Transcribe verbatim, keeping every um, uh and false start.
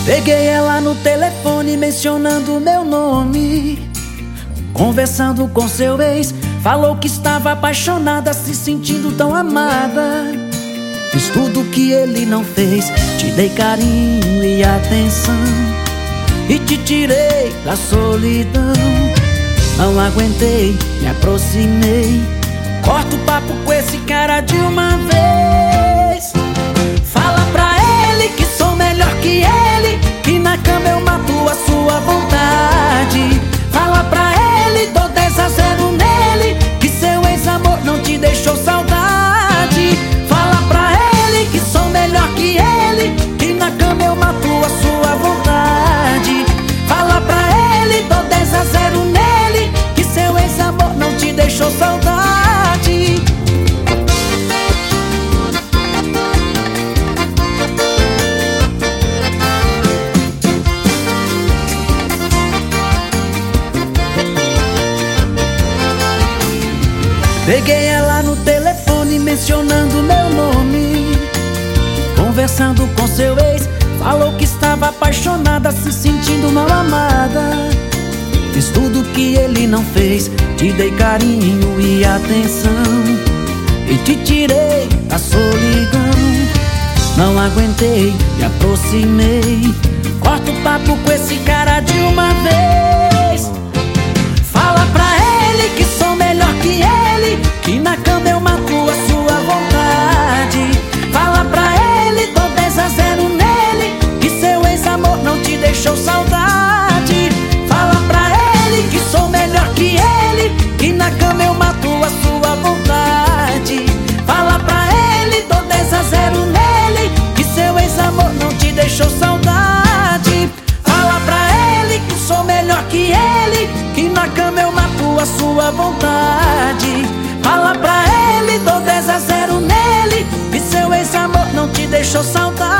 Peguei ela no telefone mencionando meu nome, conversando com seu ex. Falou que estava apaixonada, se sentindo tão amada. Fiz tudo que ele não fez, te dei carinho e atenção, e te tirei da solidão. Não aguentei, me aproximei. Corta o papo com esse cara de uma vez. Fala pra ele que sou melhor que ele, que na cama eu mato a sua vontade. Fala pra ele, dou dez a zero nele, que seu ex-amor não te deixou saudade. Fala pra ele que sou melhor que ele, que na cama eu mato a sua vontade. Fala pra ele, dou dez a zero nele, que seu ex-amor não te deixou saudade. Peguei ela no telefone mencionando meu nome, conversando com seu ex. Falou que estava apaixonada, se sentindo mal amada. Fiz tudo que ele não fez, te dei carinho e atenção, e te tirei da solidão. Não aguentei, me aproximei. Corta o papo com esse cara de uma vez. Fala pra ele que sou melhor que ele, que na cama eu mato a sua vontade. Fala pra ele, dou dez a zero nele, que seu ex-amor não te deixou saudade. Fala pra ele que sou melhor que ele, que na cama eu mato a sua vontade. Fala pra ele, dou dez a zero nele, que seu ex-amor não te deixou saudade. Fala pra ele que sou melhor que ele, que na cama eu mato a sua vontade. Fala pra ele, dou dez a zero nele, que seu ex-amor não te deixou saudade.